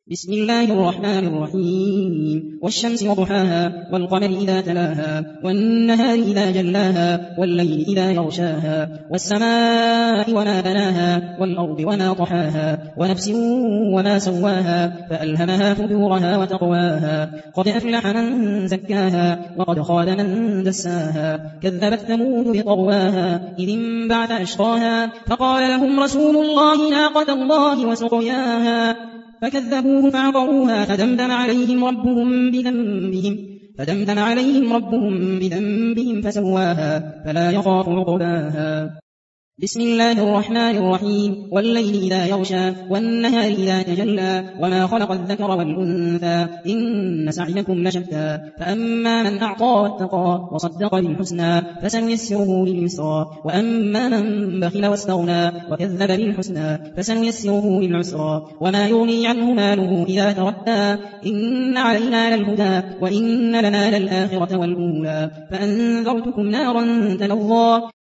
بسم الله الرحمن الرحيم والشمس وضحاها والقمر إذا تلاها والنهار إذا جلاها والليل إذا يغشاها والسماء وما بناها والأرض وما طحاها ونفس وما سواها فألهمها فجورها وتقواها قد أفلح من زكاها وقد خاب من دساها كذبت ثمود بطغواها إذ انبعث أشقاها فقال لهم رسول الله ناقة الله وسقياها فكذبوه فعقروها فدمدم عليهم بذنبهم فسواها فلا يخاف عقباها. بسم الله الرحمن الرحيم والليل إذا يغشى والنهار إذا تجلى وما خلق الذكر والأنثى إن سعيكم لشتى فأما من أعطى واتقى وصدق بالحسنى فسنيسره لليسرى وأما من بخل واستغنى وكذب بالحسنى فسنيسره للعسرى وما يغني عنه ماله إذا تردى إن علينا للهدى وإن لنا للآخرة والأولى فأنذرتكم نارا تلظى